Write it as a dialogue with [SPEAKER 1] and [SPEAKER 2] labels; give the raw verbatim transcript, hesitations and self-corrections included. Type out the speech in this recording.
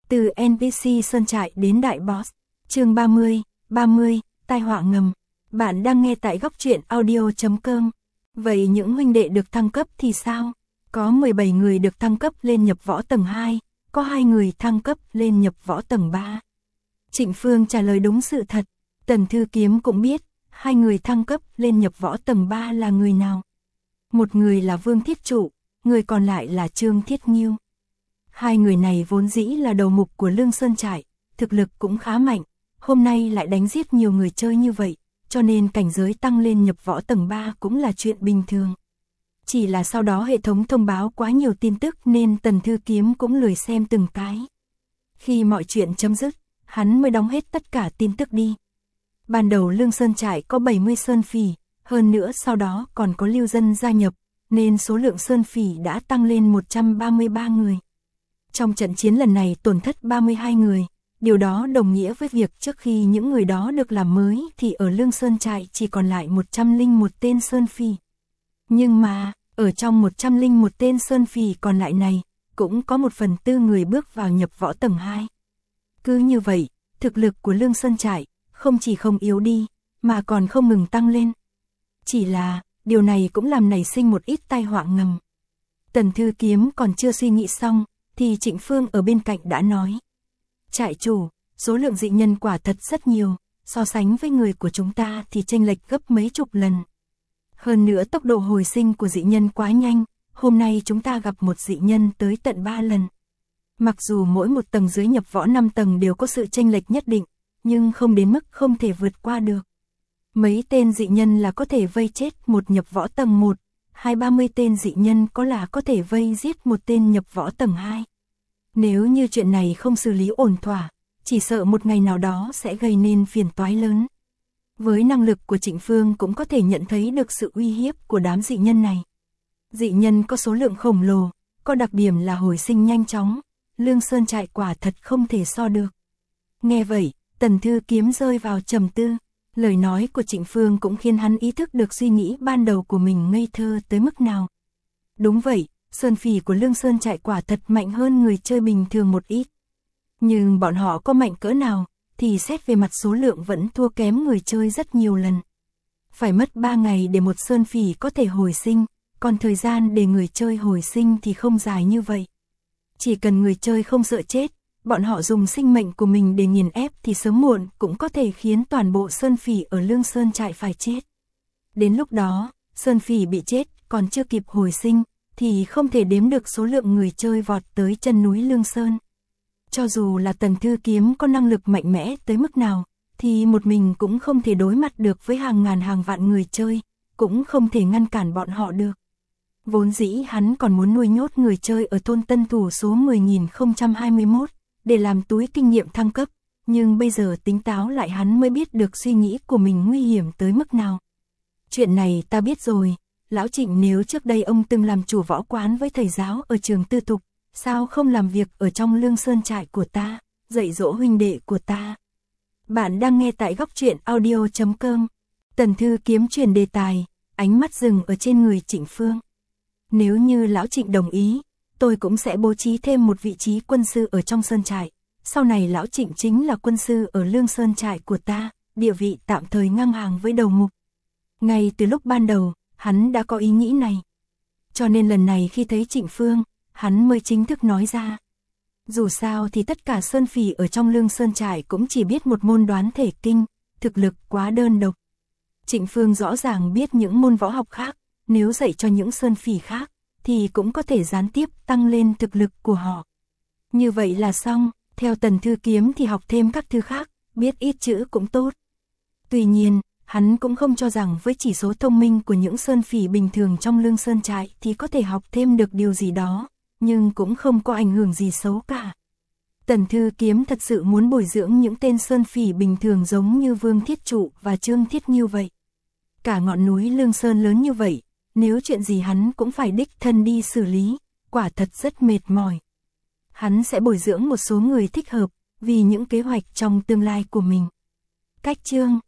[SPEAKER 1] Từ en pê xê Sơn Trại đến Đại Boss, chương ba mươi, ba mươi, tai họa ngầm. Bạn đang nghe tại góc truyện audio chấm com. Vậy những huynh đệ được thăng cấp thì sao? Có mười bảy người được thăng cấp lên nhập võ tầng hai, có hai người thăng cấp lên nhập võ tầng ba. Trịnh Phương trả lời đúng sự thật. Tần Thư Kiếm cũng biết, hai người thăng cấp lên nhập võ tầng ba là người nào. Một người là Vương Thiết Trụ, người còn lại là Trương Thiết Nghiêu. Hai người này vốn dĩ là đầu mục của Lương Sơn Trại, thực lực cũng khá mạnh, hôm nay lại đánh giết nhiều người chơi như vậy, cho nên cảnh giới tăng lên nhập võ tầng ba cũng là chuyện bình thường. Chỉ là sau đó hệ thống thông báo quá nhiều tin tức nên Tần Thư Kiếm cũng lười xem từng cái. Khi mọi chuyện chấm dứt, hắn mới đóng hết tất cả tin tức đi. Ban đầu Lương Sơn Trại có bảy mươi sơn phỉ, hơn nữa sau đó còn có lưu dân gia nhập, nên số lượng sơn phỉ đã tăng lên một trăm ba mươi ba người. Trong trận chiến lần này tổn thất ba mươi hai người, điều đó đồng nghĩa với việc trước khi những người đó được làm mới thì ở Lương Sơn Trại chỉ còn lại một trăm lẻ một tên sơn phỉ. Nhưng mà, ở trong một trăm lẻ một tên sơn phỉ còn lại này, cũng có một phần tư người bước vào nhập võ tầng hai. Cứ như vậy, thực lực của Lương Sơn Trại không chỉ không yếu đi, mà còn không ngừng tăng lên. Chỉ là, điều này cũng làm nảy sinh một ít tai họa ngầm. Tần Thư Kiếm còn chưa suy nghĩ xong, thì Trịnh Phương ở bên cạnh đã nói. Trại chủ, số lượng dị nhân quả thật rất nhiều, so sánh với người của chúng ta thì chênh lệch gấp mấy chục lần. Hơn nữa tốc độ hồi sinh của dị nhân quá nhanh, hôm nay chúng ta gặp một dị nhân tới tận ba lần. Mặc dù mỗi một tầng dưới nhập võ năm tầng đều có sự chênh lệch nhất định, nhưng không đến mức không thể vượt qua được. Mấy tên dị nhân là có thể vây chết một nhập võ tầng một, hai ba mươi tên dị nhân có là có thể vây giết một tên nhập võ tầng hai. Nếu như chuyện này không xử lý ổn thỏa, chỉ sợ một ngày nào đó sẽ gây nên phiền toái lớn. Với năng lực của Trịnh Phương cũng có thể nhận thấy được sự uy hiếp của đám dị nhân này. Dị nhân có số lượng khổng lồ, có đặc điểm là hồi sinh nhanh chóng, Lương Sơn Trại quả thật không thể so được. Nghe vậy, Tần Thư Kiếm rơi vào trầm tư. Lời nói của Trịnh Phương cũng khiến hắn ý thức được suy nghĩ ban đầu của mình ngây thơ tới mức nào. Đúng vậy, sơn phỉ của Lương Sơn Trại quả thật mạnh hơn người chơi bình thường một ít. Nhưng bọn họ có mạnh cỡ nào, thì xét về mặt số lượng vẫn thua kém người chơi rất nhiều lần. Phải mất ba ngày để một sơn phỉ có thể hồi sinh, còn thời gian để người chơi hồi sinh thì không dài như vậy. Chỉ cần người chơi không sợ chết, bọn họ dùng sinh mệnh của mình để nghiền ép thì sớm muộn cũng có thể khiến toàn bộ sơn phỉ ở Lương Sơn Trại phải chết. Đến lúc đó, sơn phỉ bị chết còn chưa kịp hồi sinh, thì không thể đếm được số lượng người chơi vọt tới chân núi Lương Sơn. Cho dù là Tần Thư Kiếm có năng lực mạnh mẽ tới mức nào, thì một mình cũng không thể đối mặt được với hàng ngàn hàng vạn người chơi, cũng không thể ngăn cản bọn họ được. Vốn dĩ hắn còn muốn nuôi nhốt người chơi ở thôn Tân Thủ số mười nghìn không trăm hai mươi mốt, để làm túi kinh nghiệm thăng cấp, nhưng bây giờ tính táo lại hắn mới biết được suy nghĩ của mình nguy hiểm tới mức nào. Chuyện này ta biết rồi, Lão Trịnh nếu trước đây ông từng làm chủ võ quán với thầy giáo ở trường tư thục, sao không làm việc ở trong Lương Sơn Trại của ta, dạy dỗ huynh đệ của ta. Bạn đang nghe tại góc truyện audio chấm com. Tần Thư Kiếm chuyển đề tài, ánh mắt dừng ở trên người Trịnh Phương. Nếu như Lão Trịnh đồng ý, tôi cũng sẽ bố trí thêm một vị trí quân sư ở trong Sơn Trại. Sau này Lão Trịnh chính là quân sư ở Lương Sơn Trại của ta, địa vị tạm thời ngang hàng với đầu mục. Ngay từ lúc ban đầu, hắn đã có ý nghĩ này. Cho nên lần này khi thấy Trịnh Phương, hắn mới chính thức nói ra. Dù sao thì tất cả sơn phỉ ở trong Lương Sơn Trại cũng chỉ biết một môn đoán thể kinh, thực lực quá đơn độc. Trịnh Phương rõ ràng biết những môn võ học khác, nếu dạy cho những sơn phỉ khác, thì cũng có thể gián tiếp tăng lên thực lực của họ. Như vậy là xong, theo Tần Thư Kiếm thì học thêm các thứ khác, biết ít chữ cũng tốt. Tuy nhiên, hắn cũng không cho rằng với chỉ số thông minh của những sơn phỉ bình thường trong Lương Sơn Trại thì có thể học thêm được điều gì đó, nhưng cũng không có ảnh hưởng gì xấu cả. Tần Thư Kiếm thật sự muốn bồi dưỡng những tên sơn phỉ bình thường giống như Vương Thiết Trụ và Trương Thiết Nghiêu vậy. Cả ngọn núi Lương Sơn lớn như vậy, nếu chuyện gì hắn cũng phải đích thân đi xử lý, quả thật rất mệt mỏi. Hắn sẽ bồi dưỡng một số người thích hợp, vì những kế hoạch trong tương lai của mình. Cách chương